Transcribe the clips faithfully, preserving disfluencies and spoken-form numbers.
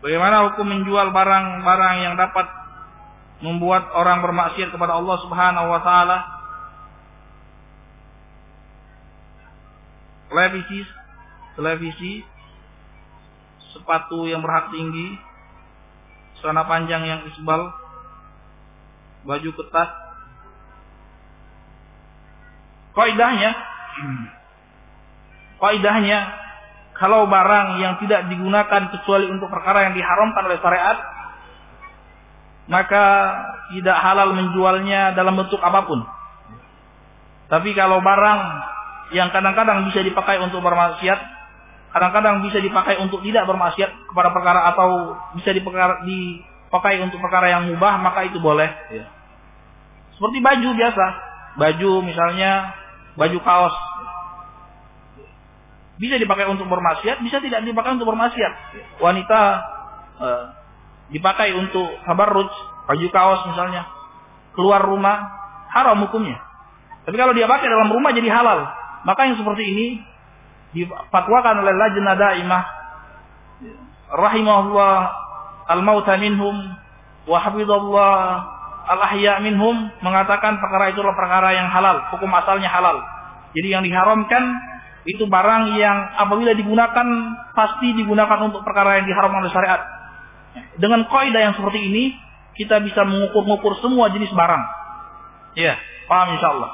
Bagaimana hukum menjual barang-barang yang dapat membuat orang bermaksiat kepada Allah Subhanahu wa taala? Televisi, televisi, sepatu yang berhak tinggi, celana panjang yang isbal, baju ketat. Kaidahnya, kaidahnya kalau barang yang tidak digunakan kecuali untuk perkara yang diharamkan oleh syariat, maka tidak halal menjualnya dalam bentuk apapun. Tapi kalau barang yang kadang-kadang bisa dipakai untuk bermaksiat, kadang-kadang bisa dipakai untuk tidak bermaksiat kepada perkara, atau bisa dipakai untuk perkara yang mubah, maka itu boleh. Seperti baju biasa, baju misalnya baju kaos, bisa dipakai untuk bermaksiat, bisa tidak dipakai untuk bermaksiat. Wanita eh, dipakai untuk tabarruj, baju kaos misalnya, keluar rumah, haram hukumnya. Tapi kalau dia pakai dalam rumah jadi halal. Maka yang seperti ini difatwakan oleh Lajnah Daimah rahimahullah al-mauta minhum wa hafizallah al-ahya minhum, mengatakan perkara itu adalah perkara yang halal, hukum asalnya halal. Jadi yang diharamkan itu barang yang apabila digunakan pasti digunakan untuk perkara yang diharamkan oleh syariat. Dengan kaidah yang seperti ini kita bisa mengukur-ngukur semua jenis barang. Ya, paham insyaallah.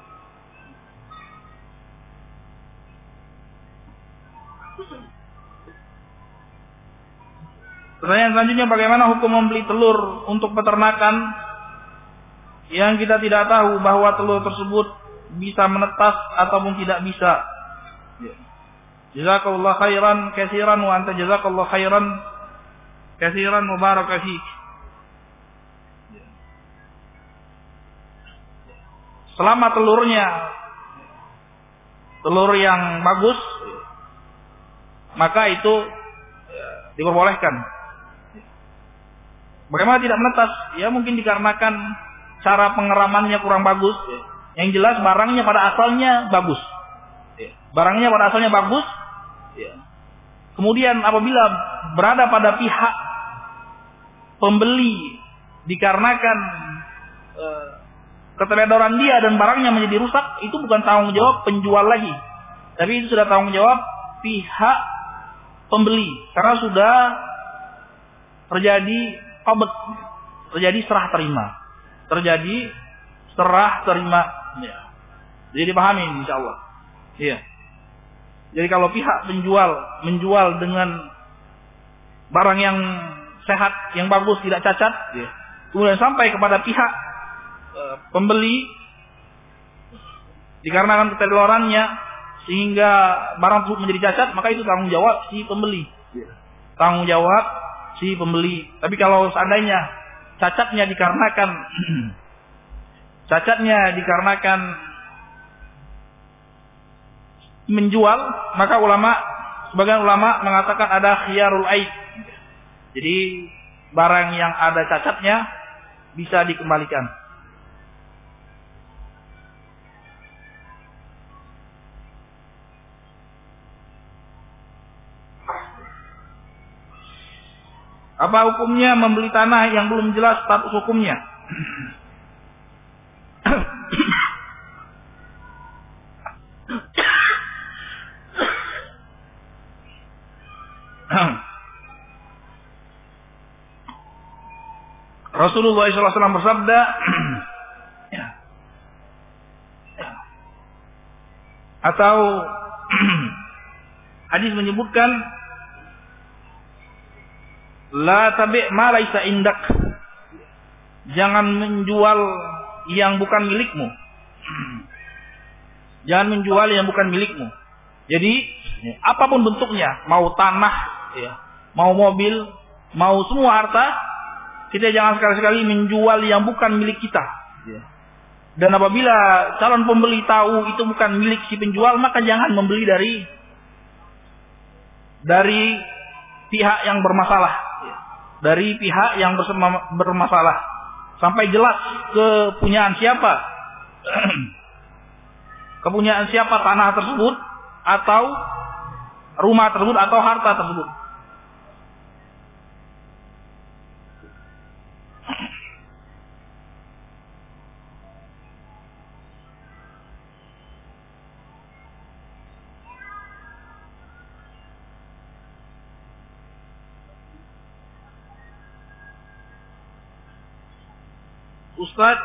Pertanyaan selanjutnya, bagaimana hukum membeli telur untuk peternakan yang kita tidak tahu bahwa telur tersebut bisa menetas ataupun tidak bisa? Jazakallahu khairan katsiran wa anta jazakallahu khairan katsiran mubarak fiik. Selama telurnya telur yang bagus, maka itu diperbolehkan. Bagaimana tidak menetas? Ya mungkin dikarenakan cara pengeramannya kurang bagus. Yang jelas barangnya pada asalnya bagus. Barangnya pada asalnya bagus. Kemudian apabila berada pada pihak pembeli dikarenakan e, keteledoran dia dan barangnya menjadi rusak, itu bukan tanggung jawab penjual lagi. Tapi itu sudah tanggung jawab pihak pembeli. Karena sudah terjadi qabd, terjadi serah terima, terjadi serah terima. Ya. Jadi dipahami insyaallah. Iya. Jadi kalau pihak penjual menjual dengan barang yang sehat, yang bagus, tidak cacat, ya, kemudian sampai kepada pihak e, pembeli dikarenakan keteledorannya sehingga barang tersebut menjadi cacat, maka itu tanggung jawab si pembeli. Ya. Tanggung jawab si pembeli. Tapi kalau seandainya cacatnya dikarenakan cacatnya dikarenakan menjual, maka ulama, sebagian ulama mengatakan ada khiyarul aib. Jadi barang yang ada cacatnya bisa dikembalikan. Apa hukumnya membeli tanah yang belum jelas status hukumnya? Rasulullah shallallahu alaihi wasallam bersabda, atau hadis menyebutkan, la tabi' ma laisa indak. Jangan menjual yang bukan milikmu. Jangan menjual yang bukan milikmu. Jadi apapun bentuknya, mau tanah, ya, mau mobil, mau semua harta, kita jangan sekali-sekali menjual yang bukan milik kita. Dan apabila calon pembeli tahu itu bukan milik si penjual, maka jangan membeli dari dari pihak yang bermasalah, dari pihak yang bermasalah, sampai jelas kepunyaan siapa, kepunyaan siapa tanah tersebut, atau rumah tersebut, atau harta tersebut. Ustaz,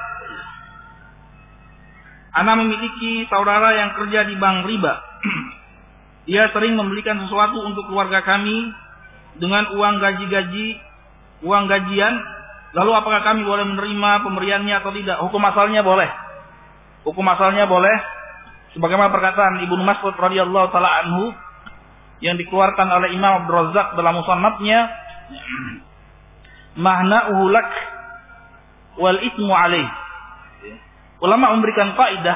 ana memiliki saudara yang kerja di bank riba. Dia sering membelikan sesuatu untuk keluarga kami dengan uang gaji-gaji, uang gajian. Lalu apakah kami boleh menerima pemberiannya atau tidak? Hukum asalnya boleh. Hukum asalnya boleh. Sebagaimana perkataan Ibnu Mas'ud radhiyallahu taala anhu yang dikeluarkan oleh Imam Abdul Razzaq dalam Musannafnya, "Mahna'uhu lak wal itsmu alaih." Ulama memberikan kaidah,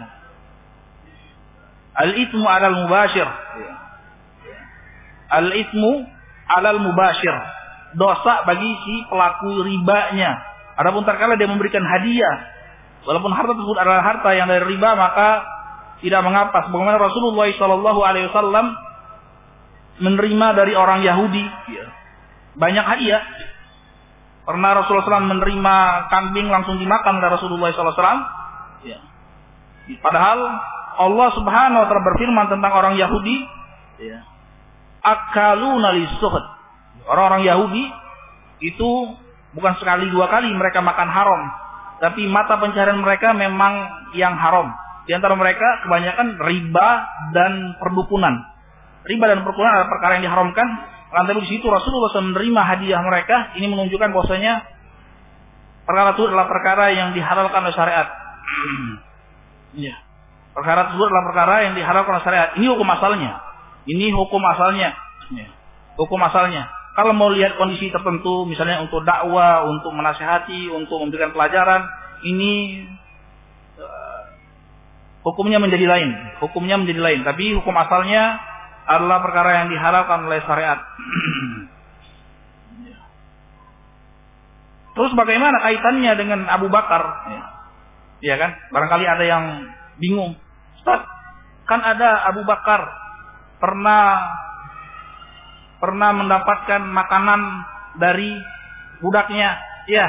al-itsmu 'alal mubashir. Al-itsmu 'alal mubashir. Dosa bagi si pelaku ribanya. Adapun terkala dia memberikan hadiah, walaupun harta tersebut adalah harta yang dari riba, maka tidak mengapa. Sebagaimana Rasulullah shallallahu alaihi wasallam menerima dari orang Yahudi banyak hadiah. Pernah Rasulullah shallallahu alaihi wasallam menerima kambing langsung dimakan oleh Rasulullah shallallahu alaihi wasallam. Padahal Allah Subhanahu wa taala berfirman tentang orang Yahudi, akaluna lisuhd. Orang-orang Yahudi itu bukan sekali dua kali mereka makan haram, tapi mata pencaharian mereka memang yang haram. Di antara mereka kebanyakan riba dan perdukunan. Riba dan perdukunan adalah perkara yang diharamkan. Lantaran di situ Rasulullah shallallahu alaihi wasallam menerima hadiah mereka. Ini menunjukkan bahwasanya perkara itu adalah perkara yang dihalalkan oleh syariat. Ya. Perkara tersebut adalah perkara yang dihalalkan oleh syariat. Ini hukum asalnya. Ini hukum asalnya. Ya. Hukum asalnya. Kalau mau lihat kondisi tertentu, misalnya untuk dakwah, untuk menasihati, untuk memberikan pelajaran, ini uh, hukumnya menjadi lain. Hukumnya menjadi lain. Tapi hukum asalnya adalah perkara yang dihalalkan oleh syariat. Terus bagaimana kaitannya dengan Abu Bakar? Ya. Ya kan? Barangkali ada yang bingung. Ustaz, kan ada Abu Bakar pernah pernah mendapatkan makanan dari budaknya. Ya.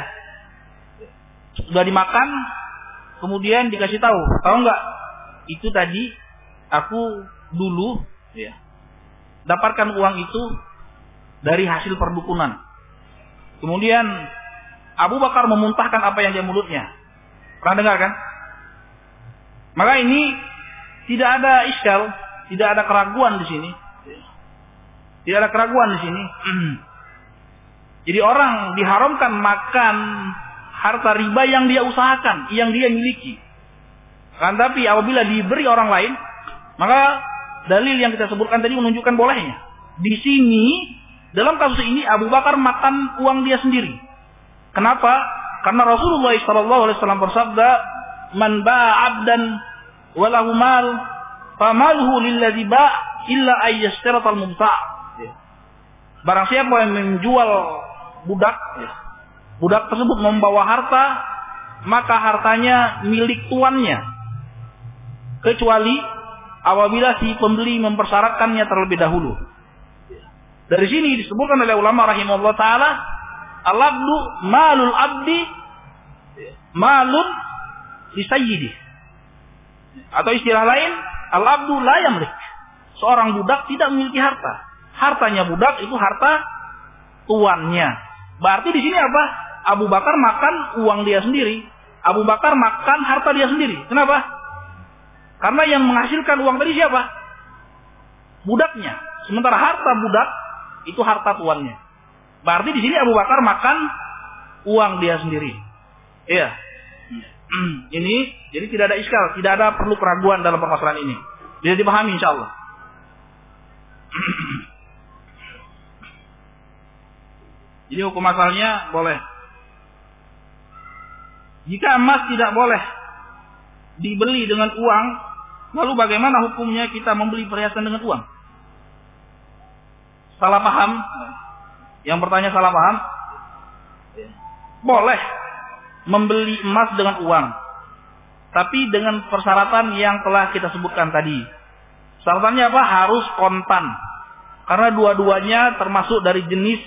Sudah dimakan, kemudian dikasih tahu. Tahu enggak? Itu tadi aku dulu ya, dapatkan uang itu dari hasil perdukunan. Kemudian Abu Bakar memuntahkan apa yang di mulutnya. Pernah dengar kan? Maka ini tidak ada iskal, tidak ada keraguan di sini. Tidak ada keraguan di sini. Jadi orang diharamkan makan harta riba yang dia usahakan, yang dia miliki. Kan tapi apabila diberi orang lain, maka dalil yang kita sebutkan tadi menunjukkan bolehnya. Di sini dalam kasus ini Abu Bakar makan uang dia sendiri. Kenapa? Karena Rasulullah shallallahu alaihi wasallam bersabda, "Man ba'a 'abdan wa lahu mal, fa maluhu lilladzi ba' illa ay yashtaratal mubta'." Barang siapa yang menjual budak, budak tersebut membawa harta, maka hartanya milik tuannya. Kecuali apabila si pembeli mempersyaratkannya terlebih dahulu. Dari sini disebutkan oleh ulama rahimahullah taala, al-abdu malul abdi malun li sayyidi. Atau istilah lain, al-abdu la yamlik. Seorang budak tidak memiliki harta. Hartanya budak itu harta tuannya. Berarti di sini apa? Abu Bakar makan uang dia sendiri. Abu Bakar makan harta dia sendiri. Kenapa? Karena yang menghasilkan uang tadi siapa? Budaknya. Sementara harta budak itu harta tuannya. Berarti di sini Abu Bakar makan uang dia sendiri. Iya. Ini jadi tidak ada iskal, tidak ada perlu keraguan dalam permasalahan ini. Bisa dipahami insyaallah. Jadi hukum asalnya boleh. Jika emas tidak boleh dibeli dengan uang, lalu bagaimana hukumnya kita membeli perhiasan dengan uang? Salah paham? Yang bertanya salah paham? Boleh membeli emas dengan uang, tapi dengan persyaratan yang telah kita sebutkan tadi. Syaratannya apa? Harus kontan. Karena dua-duanya termasuk dari jenis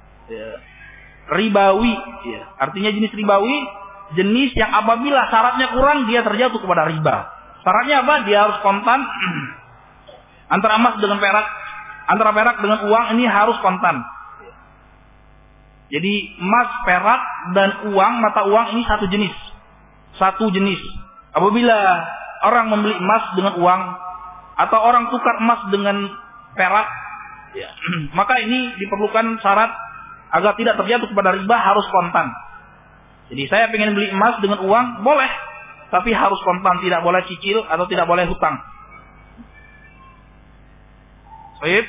ribawi. Artinya jenis ribawi, jenis yang apabila syaratnya kurang dia terjatuh kepada riba. Syaratnya apa? Dia harus kontan. Antara emas dengan perak, antara perak dengan uang ini harus kontan. Jadi emas, perak, dan uang, mata uang ini satu jenis. Satu jenis. Apabila orang membeli emas dengan uang, atau orang tukar emas dengan perak, ya, maka ini diperlukan syarat agar tidak terjatuh kepada riba, harus kontan. Jadi saya ingin beli emas dengan uang, boleh. Tapi harus kontan, tidak boleh cicil atau tidak boleh hutang. Baik.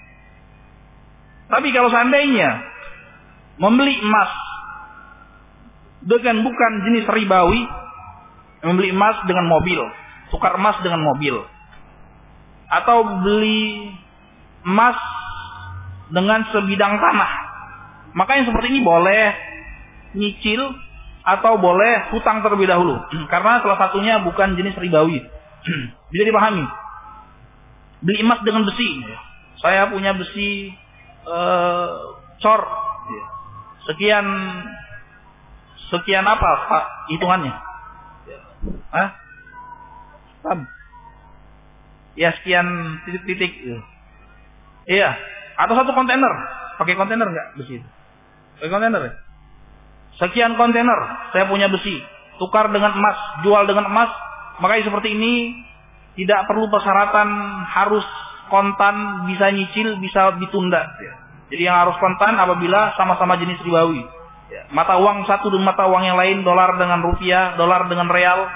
Tapi kalau seandainya membeli emas dengan bukan jenis ribawi, membeli emas dengan mobil, tukar emas dengan mobil, atau beli emas dengan sebidang tanah, maka yang seperti ini boleh nyicil atau boleh hutang terlebih dahulu, karena salah satunya bukan jenis ribawi. Bisa dipahami. Beli emas dengan besi, saya punya besi uh, cor, sekian sekian apa Pak hitungannya? Hah? Tab. Ya sekian titik-titik. Iya. Atau satu kontainer. Pakai kontainer nggak besi itu? Pakai kontainer ya? Sekian kontainer saya punya besi, tukar dengan emas, jual dengan emas, maka seperti ini tidak perlu persyaratan harus kontan, bisa nyicil, bisa ditunda. Jadi yang harus kontan apabila sama-sama jenis ribawi. Mata uang satu dengan mata uang yang lain, dolar dengan rupiah, dolar dengan real,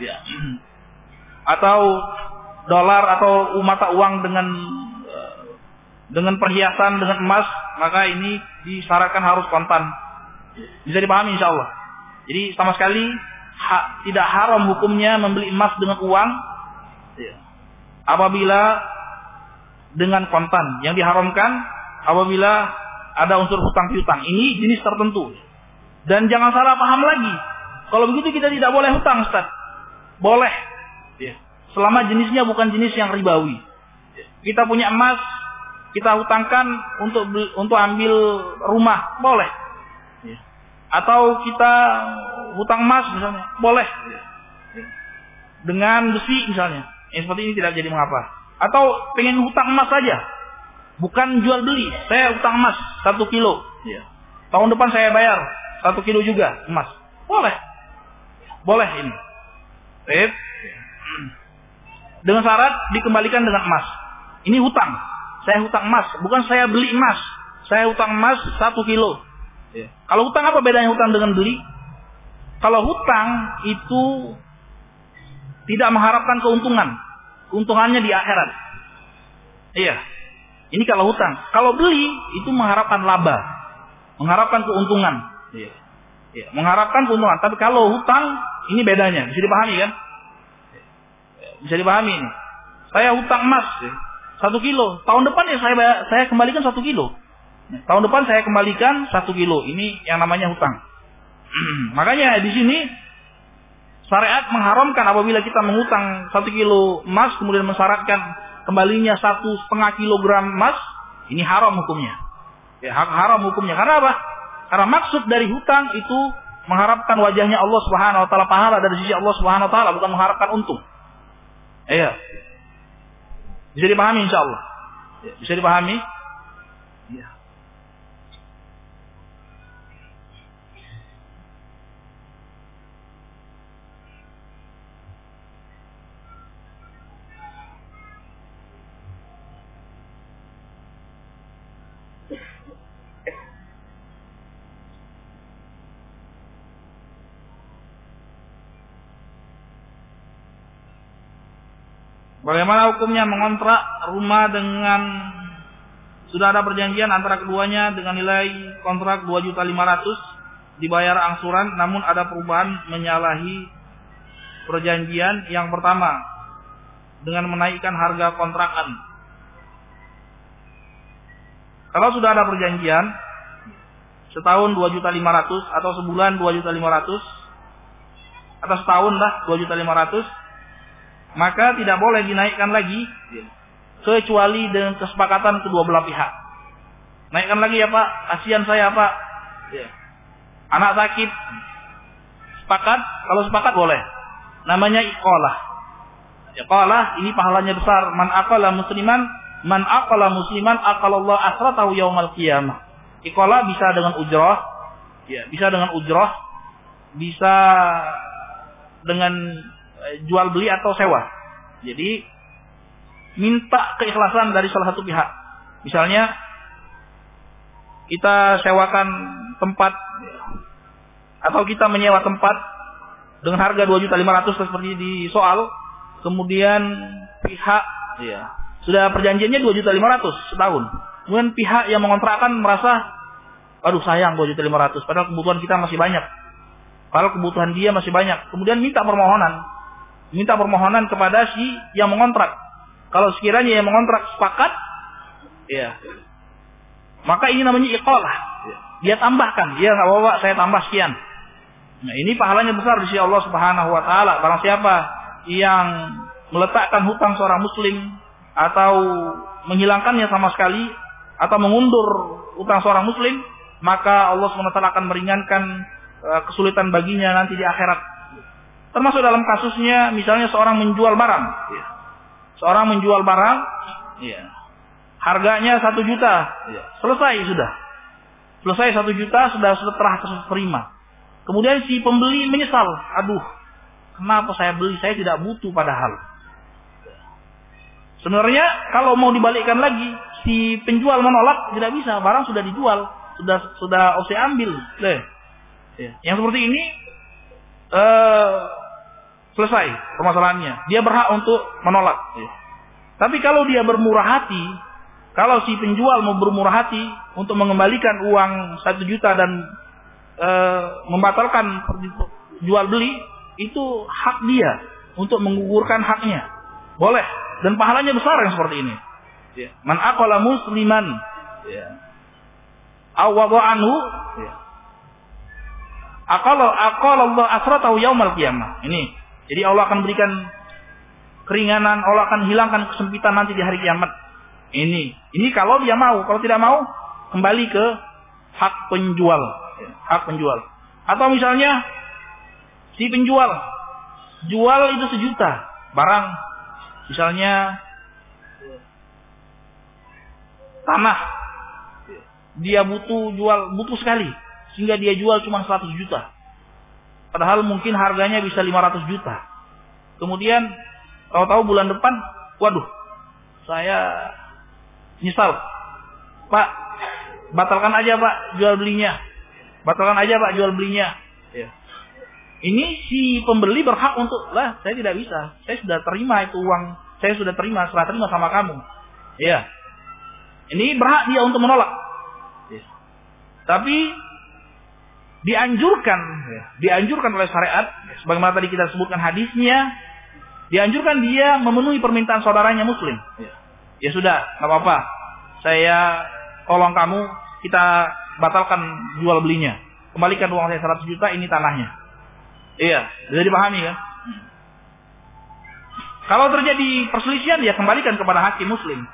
atau dolar atau mata uang dengan dengan perhiasan, dengan emas, maka ini disyaratkan harus kontan. Bisa dipahami insya Allah. Jadi sama sekali ha, tidak haram hukumnya membeli emas dengan uang apabila dengan kontan. Yang diharamkan apabila ada unsur hutang piutang. Ini jenis tertentu. Dan jangan salah paham lagi. Kalau begitu kita tidak boleh hutang, Ustaz. Boleh. Selama jenisnya bukan jenis yang ribawi. Kita punya emas, kita hutangkan untuk untuk ambil rumah, boleh. Atau kita hutang emas misalnya, boleh. Dengan besi misalnya, yang seperti ini tidak jadi mengapa. Atau pengen hutang emas saja, bukan jual beli. Saya hutang emas satu kilo, tahun depan saya bayar satu kilo juga emas, boleh, boleh ini. Baik. Dengan syarat dikembalikan dengan emas. Ini hutang. Saya hutang emas, bukan saya beli emas. Saya hutang emas satu kilo. Ya. Kalau hutang apa bedanya hutang dengan beli? Kalau hutang itu tidak mengharapkan keuntungan, keuntungannya di akhirat. Iya. Ini kalau hutang. Kalau beli itu mengharapkan laba, mengharapkan keuntungan. Iya. Iya. Mengharapkan keuntungan. Tapi kalau hutang ini bedanya. Bisa dipahami kan? Bisa dipahami ini. Saya hutang emas satu kilo. Tahun depan ya saya saya kembalikan satu kilo. Tahun depan saya kembalikan satu kilo. Ini yang namanya hutang. Makanya di sini syariat mengharamkan apabila kita menghutang satu kilo emas kemudian mensyaratkan kembalinya satu setengah kilogram emas, ini haram hukumnya. Ya, haram hukumnya. Karena apa? Karena maksud dari hutang itu mengharapkan wajahnya Allah Subhanahu Wa Taala, pahala dari sisi Allah Subhanahu Wa Taala, bukan mengharapkan untung. Iya. Bisa dipahami insya Allah. Ya, bisa dipahami. Iya. Bagaimana hukumnya mengontrak rumah dengan sudah ada perjanjian antara keduanya dengan nilai kontrak dua juta lima ratus dibayar angsuran, namun ada perubahan menyalahi perjanjian yang pertama dengan menaikkan harga kontrakan. Kalau sudah ada perjanjian setahun dua juta lima ratus atau sebulan dua juta lima ratus atau setahun lah dua juta lima ratus, maka tidak boleh dinaikkan lagi kecuali dengan kesepakatan kedua belah pihak. Naikkan lagi ya Pak, kasihan saya Pak, anak sakit. Sepakat, kalau sepakat boleh. Namanya iqalah. Iqalah ini pahalanya besar. Man aqala musliman, man aqala musliman aqalallah asratahu yaumal qiyamah. Iqalah bisa dengan ujrah, ya, bisa dengan ujrah, bisa dengan jual beli atau sewa. Jadi minta keikhlasan dari salah satu pihak. Misalnya kita sewakan tempat atau kita menyewa tempat dengan harga dua juta lima ratus ribu seperti di soal, kemudian pihak ya, sudah perjanjiannya dua juta lima ratus ribu setahun. Kemudian pihak yang mengontrakkan merasa, aduh sayang dua juta lima ratus ribu, padahal kebutuhan kita masih banyak. Padahal kebutuhan dia masih banyak. Kemudian minta permohonan. Minta permohonan kepada si yang mengontrak. Kalau sekiranya yang mengontrak sepakat, ya, maka ini namanya iqalah. Dia tambahkan, dia nggak bawa, saya tambah sekian. Nah, ini pahalanya besar di sisi Allah Subhanahu Wa Taala. Barang siapa yang meletakkan hutang seorang Muslim atau menghilangkannya sama sekali atau mengundur hutang seorang Muslim, maka Allah Subhanahu Wa Taala akan meringankan uh, kesulitan baginya nanti di akhirat. Termasuk dalam kasusnya, misalnya seorang menjual barang, seorang menjual barang, harganya satu juta, selesai sudah. Selesai satu juta sudah setelah terima. Kemudian si pembeli menyesal. Aduh, kenapa saya beli? Saya tidak butuh padahal. Sebenarnya kalau mau dibalikkan lagi, si penjual menolak, tidak bisa. Barang sudah dijual, sudah sudah O C ambil. Leh. Yang seperti ini uh, selesai permasalahannya. Dia berhak untuk menolak. Tapi kalau dia bermurah hati, kalau si penjual mau bermurah hati untuk mengembalikan uang satu juta dan e, membatalkan jual beli, itu hak dia untuk menggugurkan haknya. Boleh. Dan pahalanya besar yang seperti ini. Man aqala musliman awwadha anhu aqala aqala Allah asratahu yaumal qiyamah. Ini. Jadi Allah akan berikan keringanan, Allah akan hilangkan kesempitan nanti di hari kiamat. Ini, ini kalau dia mau, kalau tidak mau kembali ke hak penjual, hak penjual. Atau misalnya si penjual jual itu sejuta barang, misalnya tanah, dia butuh jual butuh sekali sehingga dia jual cuma seratus juta, padahal mungkin harganya bisa lima ratus juta. Kemudian tahu-tahu bulan depan, waduh, saya nyesal, Pak, batalkan aja Pak jual belinya, batalkan aja Pak jual belinya. Ya. Ini si pembeli berhak untuk, lah saya tidak bisa, saya sudah terima itu uang, saya sudah terima, serah terima sama kamu. Ya, ini berhak dia untuk menolak. Ya. Tapi dianjurkan, ya, dianjurkan oleh syariat, sebagaimana tadi kita sebutkan hadisnya, dianjurkan dia memenuhi permintaan saudaranya Muslim. Ya. Ya sudah, nggak apa-apa. Saya tolong kamu, kita batalkan jual belinya. Kembalikan uang saya seratus juta, ini tanahnya. Iya, bisa dipahami kan? Kalau terjadi perselisihan, ya kembalikan kepada hakim Muslim.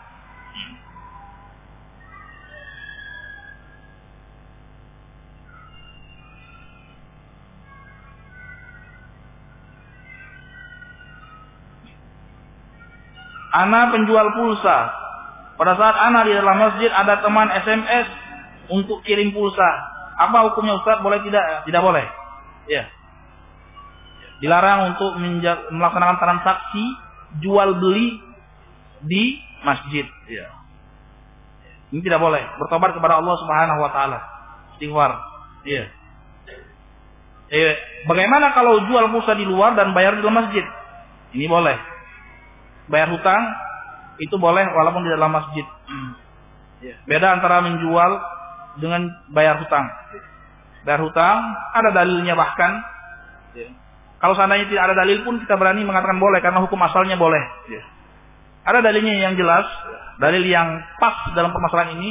Ana penjual pulsa. Pada saat ana di dalam masjid ada teman S M S untuk kirim pulsa. Apa hukumnya Ustaz? Boleh tidak? Tidak boleh. Ya. Dilarang untuk melaksanakan transaksi jual beli di masjid. Ya. Ini tidak boleh. Bertobat kepada Allah Subhanahu Wa Taala. Istighfar. Iya. Eh, bagaimana kalau jual pulsa di luar dan bayar di dalam masjid? Ini boleh. Bayar hutang itu boleh walaupun di dalam masjid. Beda antara menjual dengan bayar hutang. Bayar hutang ada dalilnya bahkan. Kalau seandainya tidak ada dalil pun kita berani mengatakan boleh karena hukum asalnya boleh. Ada dalilnya yang jelas, dalil yang pas dalam permasalahan ini.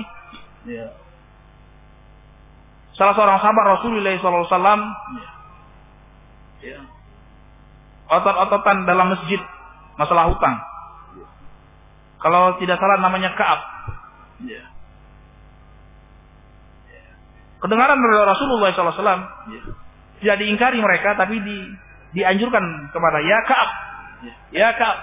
Salah seorang sahabat Rasulullah shallallahu alaihi wasallam otot-ototan dalam masjid masalah hutang. Kalau tidak salah namanya Ka'ab. Kedengaran dari Rasulullah shallallahu alaihi wasallam, tidak diingkari mereka, tapi di, dianjurkan kepada ya Ka'ab, ya Ka'ab,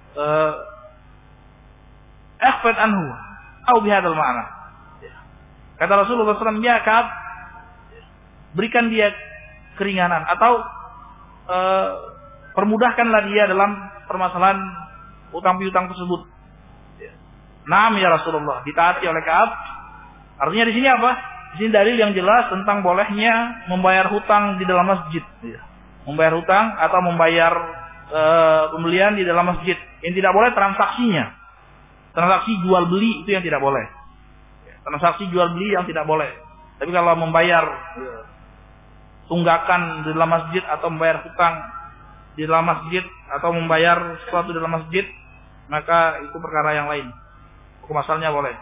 ikhfad anhu, atau bihadzal ma'na. Kata Rasulullah shallallahu alaihi wasallam, ya Ka'ab, berikan dia keringanan atau e, permudahkanlah dia dalam permasalahan utang piutang tersebut. Naam ya Rasulullah, ditaati oleh Ka'ab. Artinya di sini apa? Di sini dalil yang jelas tentang bolehnya membayar hutang di dalam masjid. Membayar hutang atau membayar e, pembelian di dalam masjid. Yang tidak boleh transaksinya. Transaksi jual beli itu yang tidak boleh. Transaksi jual beli yang tidak boleh. Tapi kalau membayar tunggakan di dalam masjid atau membayar hutang di dalam masjid atau membayar sesuatu di dalam masjid, maka itu perkara yang lain. Hukum asalnya boleh.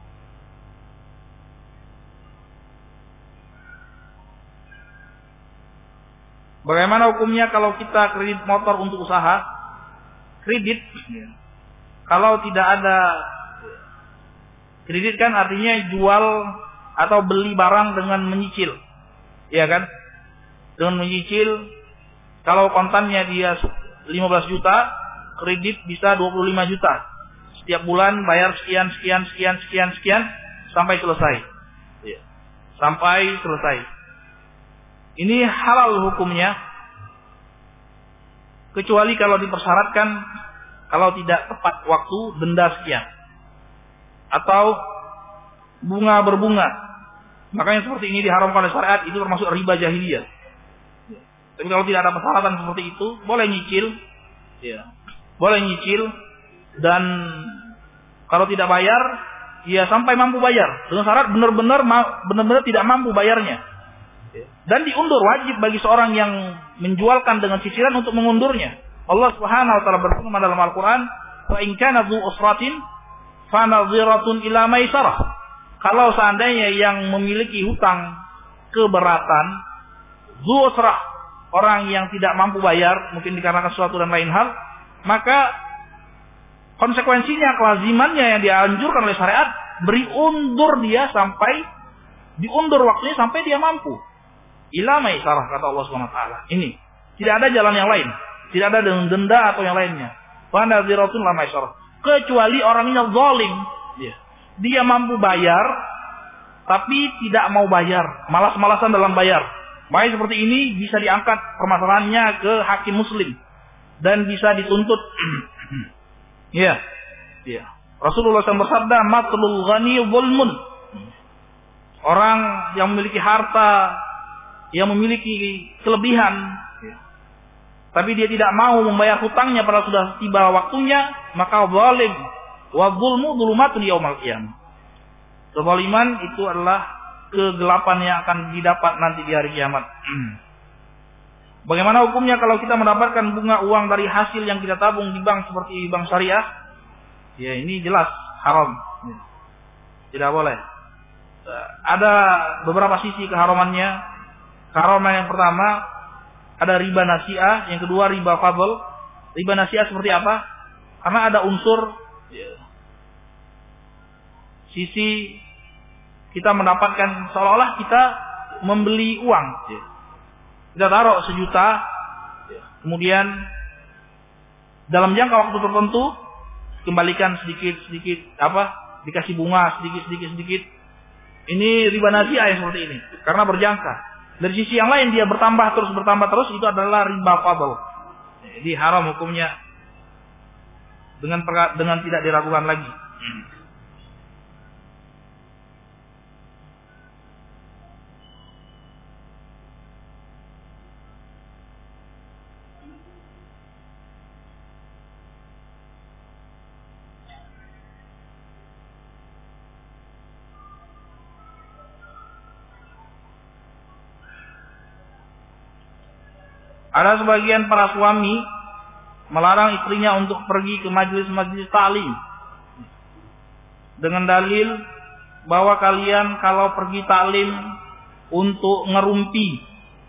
Bagaimana hukumnya kalau kita kredit motor untuk usaha? Kredit, kalau tidak ada kredit kan artinya jual atau beli barang dengan menyicil. Iya kan? Dengan menyicil, kalau kontannya dia lima belas juta, kredit bisa dua puluh lima juta. Setiap bulan bayar sekian, sekian, sekian, sekian, sekian, sampai selesai. Iya. Sampai selesai. Ini halal hukumnya. Kecuali kalau dipersyaratkan, kalau tidak tepat waktu, denda sekian. Atau bunga berbunga. Makanya seperti ini diharamkan oleh syariat, itu termasuk riba jahiliyah. Tapi kalau tidak ada persyaratan seperti itu, boleh nyicil. Ya. Boleh nyicil. Dan kalau tidak bayar, ya sampai mampu bayar. Dengan syarat benar-benar benar-benar tidak mampu bayarnya. Dan diundur, wajib bagi seorang yang menjualkan dengan cicilan untuk mengundurnya. Allah Subhanahu wa taala berfirman dalam Al-Qur'an, "Fa in kana dzu usratin fa nadhiratun ila maisarah." Kalau seandainya yang memiliki hutang keberatan, dzu usrah, orang yang tidak mampu bayar, mungkin dikarenakan sesuatu dan lain hal, maka konsekuensinya, kelazimannya yang dianjurkan oleh syariat, beri undur dia sampai diundur waktunya sampai dia mampu. Ila maisarah, kata Allah Subhanahu wa taala. Ini tidak ada jalan yang lain. Tidak ada dengan denda atau yang lainnya. Wa nadhiratun la maisarah. Kecuali orangnya zalim. Dia. Dia mampu bayar tapi tidak mau bayar, malas-malasan dalam bayar. Maka seperti ini bisa diangkat permasalahannya ke hakim muslim dan bisa dituntut. Iya. Iya. Rasulullah shallallahu alaihi wasallam bersabda, "Matlul ghani zulmun." Orang yang memiliki harta, yang memiliki kelebihan, tapi dia tidak mau membayar hutangnya pada sudah tiba waktunya, maka zalim. Wa zulmu dzulumatun yaumal qiyamah. Kezaliman itu adalah kegelapan yang akan didapat nanti di hari kiamat. Bagaimana hukumnya kalau kita mendapatkan bunga uang dari hasil yang kita tabung di bank seperti bank syariah? Ya, ini jelas haram. Tidak boleh. Ada beberapa sisi keharamannya. Keharaman yang pertama, ada riba nasi'ah, yang kedua riba fadl. Riba nasi'ah seperti apa? Karena ada unsur ya, sisi kita mendapatkan seolah-olah kita membeli uang. Ya. Kita taruh sejuta, ya. Kemudian dalam jangka waktu tertentu kembalikan sedikit-sedikit, apa? Dikasih bunga sedikit-sedikit sedikit. Ini riba nasi'ah yang seperti ini, karena berjangka. Dari sisi yang lain dia bertambah terus bertambah terus, itu adalah riba fadl. Jadi haram hukumnya dengan dengan tidak diragukan lagi. Ada sebagian para suami melarang istrinya untuk pergi ke majelis-majelis ta'lim dengan dalil bahwa kalian kalau pergi ta'lim untuk ngerumpi.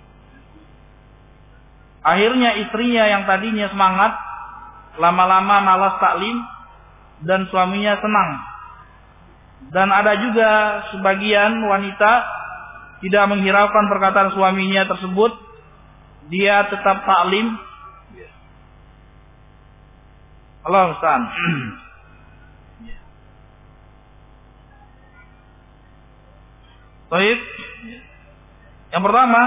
Akhirnya istrinya yang tadinya semangat lama-lama malas ta'lim dan suaminya senang. Dan ada juga sebagian wanita tidak menghiraukan perkataan suaminya tersebut, dia tetap taklim. Allah musta'an. Baik. Yang pertama,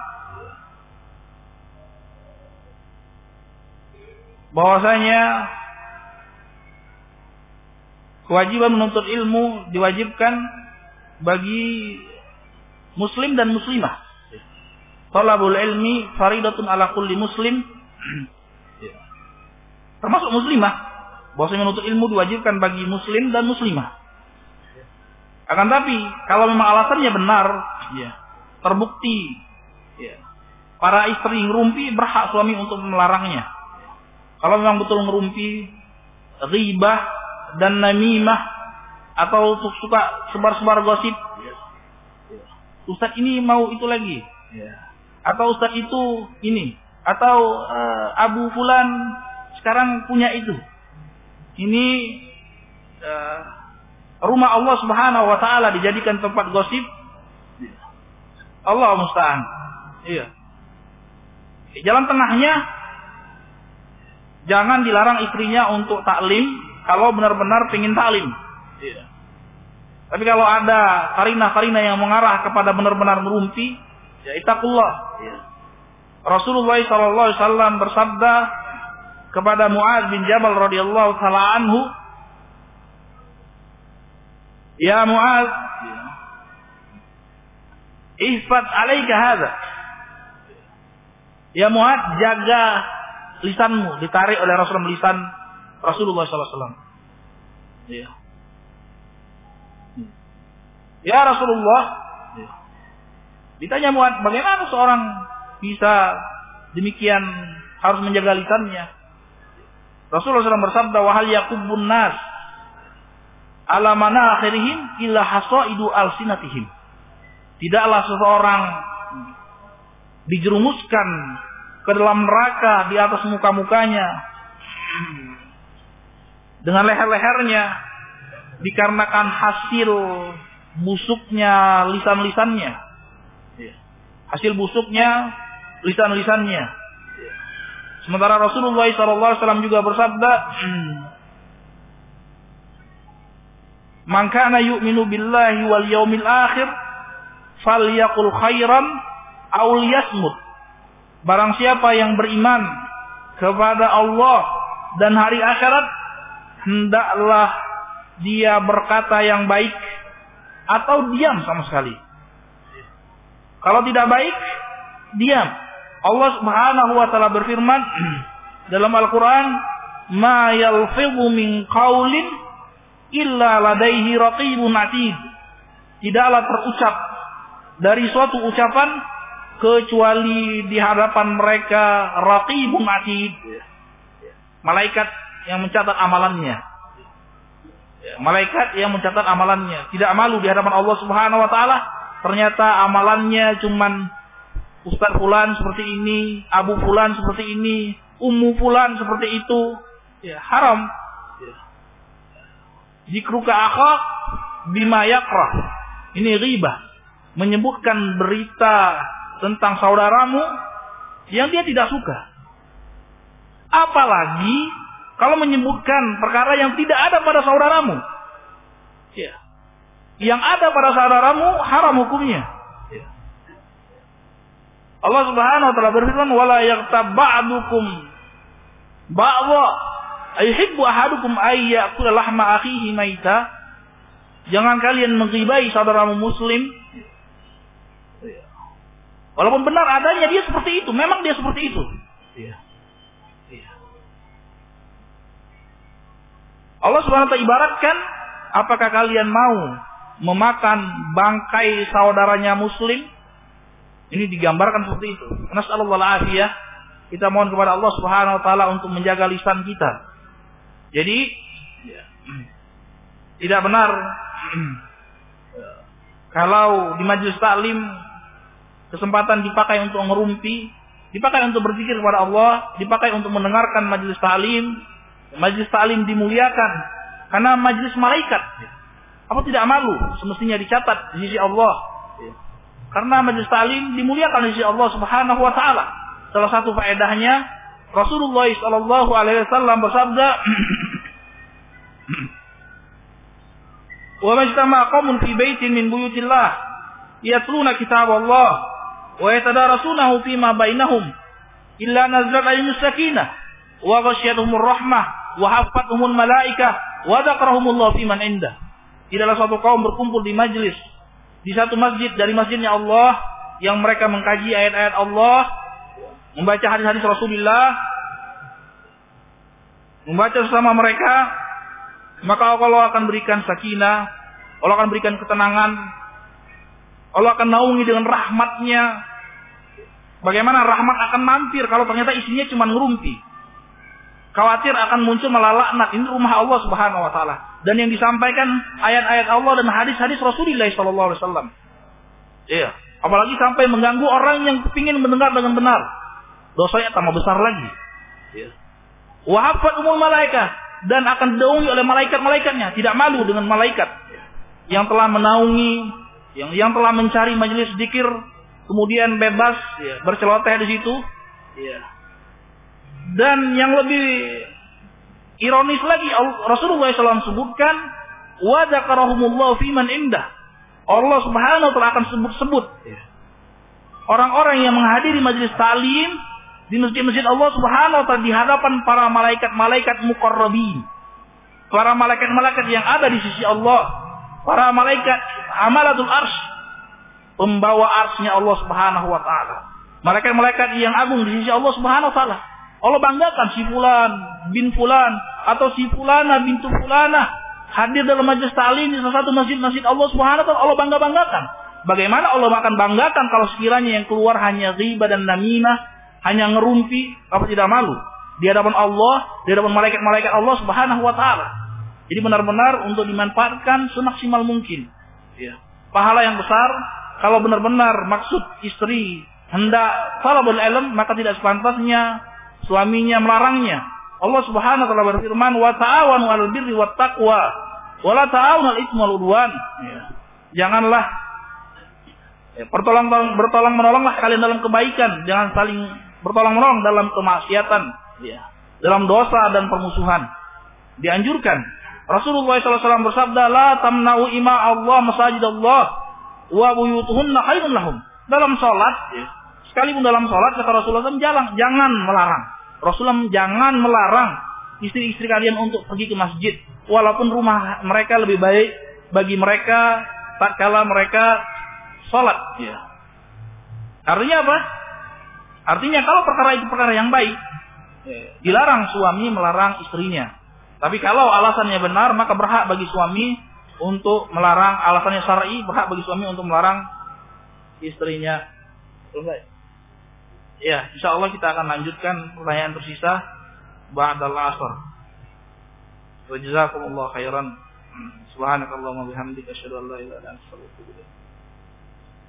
bahwasanya kewajiban menuntut ilmu diwajibkan bagi muslim dan muslimah. Talabul ilmi faridatun ala kulli muslim. Termasuk muslimah. Bahwasanya menuntut ilmu diwajibkan bagi muslim dan muslimah. Akan tapi kalau memang alasannya benar, ya, terbukti, ya, para istri ngerumpi, berhak suami untuk melarangnya. Kalau memang betul ngerumpi, ghibah dan namimah, atau suka sebar-sebar gosip, ustaz ini mau itu lagi, atau ustaz itu ini, atau uh, Abu Fulan sekarang punya itu. Ini uh, rumah Allah Subhanahu wa taala dijadikan tempat gosip. Allah musta'an. Iya. Jalan tengahnya, jangan dilarang istrinya untuk taklim kalau benar-benar pengen taklim. Iya. Tapi kalau ada karina-karina yang mengarah kepada benar-benar merumpi, ya ittaqullah. Iya. Rasulullah sallallahu alaihi wasallam bersabda kepada Mu'adz bin Jabal radhiyallahu taala anhu, "Ya Mu'adz, ihfaz 'alaika hadza." Ya Mu'adz, jaga lisanmu. Ditarik oleh Rasulullah lisan Rasulullah sallallahu alaihi wasallam. Ya. Ya Rasulullah, ditanya Mu'adz, bagaimana seorang bisa demikian harus menjaga lisannya? Rasulullah sallallahu alaihi wasallam bersabda, "Wahal yaqubbun nas ala manakhirihim illa hasaidu alsinatihim." Tidaklah seseorang dijerumuskan ke dalam neraka di atas muka-mukanya dengan leher-lehernya dikarenakan hasil busuknya lisan-lisannya. Hasil busuknya lisan-lisannya. Sementara Rasulullah sallallahu alaihi wasallam juga bersabda, "Man kana yu'minu billahi wal yaumil akhir falyaqul khairan aw liyasmut." Barang siapa yang beriman kepada Allah dan hari akhirat, hendaklah dia berkata yang baik atau diam sama sekali. Kalau tidak baik, diam. Allah Subhanahu wa taala berfirman dalam Al-Qur'an, "Ma yalfidhu min qaulin illa ladaihi raqibun atid." Tidaklah terucap dari suatu ucapan kecuali di hadapan mereka raqibun atid, malaikat yang mencatat amalannya. Malaikat yang mencatat amalannya, tidak malu di hadapan Allah Subhanahu wa taala. Ternyata amalannya cuman Ustaz Fulan seperti ini, Abu Fulan seperti ini, Ummu Fulan seperti itu. Ya, haram. Zikruka akhak bima yakrah. Ini ghibah. Menyebutkan berita tentang saudaramu yang dia tidak suka. Apalagi kalau menyebutkan perkara yang tidak ada pada saudaramu. Ya. Yang ada pada saudaramu haram hukumnya. Allah Subhanahu wa taala berfirman, "Wala yaghtab ba'dukum ba'dha ayuhibbu ahadukum ay ya'kula lahma akhihi maita." Jangan kalian menggibahi saudaramu muslim. Walaupun benar adanya dia seperti itu, memang dia seperti itu. Iya. Iya. Allah Subhanahu wa taala ibaratkan, apakah kalian mau memakan bangkai saudaranya muslim? Ini digambarkan seperti itu. Nasallallahu alaihi. Kita mohon kepada Allah Subhanahu wa taala untuk menjaga lisan kita. Jadi ya, tidak benar kalau di majelis taklim kesempatan dipakai untuk ngerumpi, dipakai untuk berzikir kepada Allah, dipakai untuk mendengarkan majelis taklim. Majelis taklim dimuliakan karena majelis malaikat. Apa tidak malu semestinya dicatat di sisi Allah? Karena majelis taklim dimuliakan di sisi Allah Subhanahu wa taala. Salah satu faedahnya Rasulullah sallallahu alaihi wasallam bersabda, "Wa majtama'a qaumun fi baitin min buyutillah yatluna kitaballah wa yatadarasunahu fima bainahum illa nazalat alaihim sakinah wa ghasyiyatuhumur rahmah wa hafathumul malaikah wa dzakarahumullahu fiman indah. Tidaklah suatu kaum berkumpul di majlis di satu masjid dari masjidnya Allah yang mereka mengkaji ayat-ayat Allah, membaca hadis-hadis Rasulullah, membaca bersama mereka, maka Allah akan berikan sakinah, Allah akan berikan ketenangan, Allah akan naungi dengan rahmatnya. Bagaimana rahmat akan mampir kalau ternyata isinya cuma ngerumpi. Khawatir akan muncul malah laknat. Ini rumah Allah Subhanahu wa taala. Dan yang disampaikan ayat-ayat Allah dan hadis-hadis Rasulullah sallallahu alaihi wasallam. Iya, apalagi sampai mengganggu orang yang kepingin mendengar dengan benar. Dosanya tambah besar lagi. Iya. Wa hafathumul malaikah, dan akan didaungi oleh malaikat-malaikatnya, tidak malu dengan malaikat yang telah menaungi, yang yang telah mencari majelis zikir, kemudian bebas ya, berceloteh di situ. Ya. Dan yang lebih ironis lagi, Rasulullah shallallahu alaihi wasallam sebutkan, wa dzakarahumullahu fiman indah. Allah Subhanahu wa taala akan sebut-sebut ya, orang-orang yang menghadiri majelis ta'lim di masjid-masjid Allah Subhanahu wa taala di hadapan para malaikat-malaikat muqarrabin. Para malaikat-malaikat yang ada di sisi Allah, para malaikat amalatul arsy, pembawa arsy-nya Allah Subhanahu wa taala. Malaikat-malaikat yang agung di sisi Allah Subhanahu wa taala. Allah banggakan si fulan bin fulan atau si fulana bintu fulana hadir dalam majelis ta'lim di salah satu masjid-masjid Allah Subhanahu wa taala. Allah bangga-banggakan. Bagaimana Allah akan banggakan kalau sekiranya yang keluar hanya ghibah dan namimah, hanya ngerumpi, apa tidak malu di hadapan Allah, di hadapan malaikat-malaikat Allah Subhanahu wa taala. Jadi benar-benar untuk dimanfaatkan semaksimal mungkin. Ya. Pahala yang besar kalau benar-benar maksud istri hendak talabul ilm, maka tidak sepantasnya suaminya melarangnya. Allah Subhanahu wa taala berfirman, "Wa ta'awanu 'alal birri wat taqwa, wa la ta'awanu 'alal itsmi wal 'udwan." Ya. Janganlah ya, bertolong bertolong menolonglah kalian dalam kebaikan, jangan saling bertolong-menolong dalam kemaksiatan, ya, dalam dosa dan permusuhan. Dianjurkan. Rasulullah shallallahu alaihi wasallam bersabda, "La tamna'u ima Allah masajidallah wa buyutuhunna khairun lahum." Dalam salat, ya, sekalipun dalam salat kata Rasulullah shallallahu alaihi wasallam, jangan, jangan melarang. Rasulullah jangan melarang istri-istri kalian untuk pergi ke masjid, walaupun rumah mereka lebih baik bagi mereka tatkala mereka salat. Ya. Artinya apa? Artinya kalau perkara itu perkara yang baik, dilarang suami melarang istrinya. Tapi kalau alasannya benar, maka berhak bagi suami untuk melarang, alasannya syar'i, berhak bagi suami untuk melarang istrinya. Selesai. Ya, insyaallah kita akan lanjutkan pertanyaan tersisa ba'dal asar. Wa jazakumullahu khairan. Subhanakallahumma wa bihamdika asyhadu an la ilaha illa anta astaghfiruka wa atubu ilaik.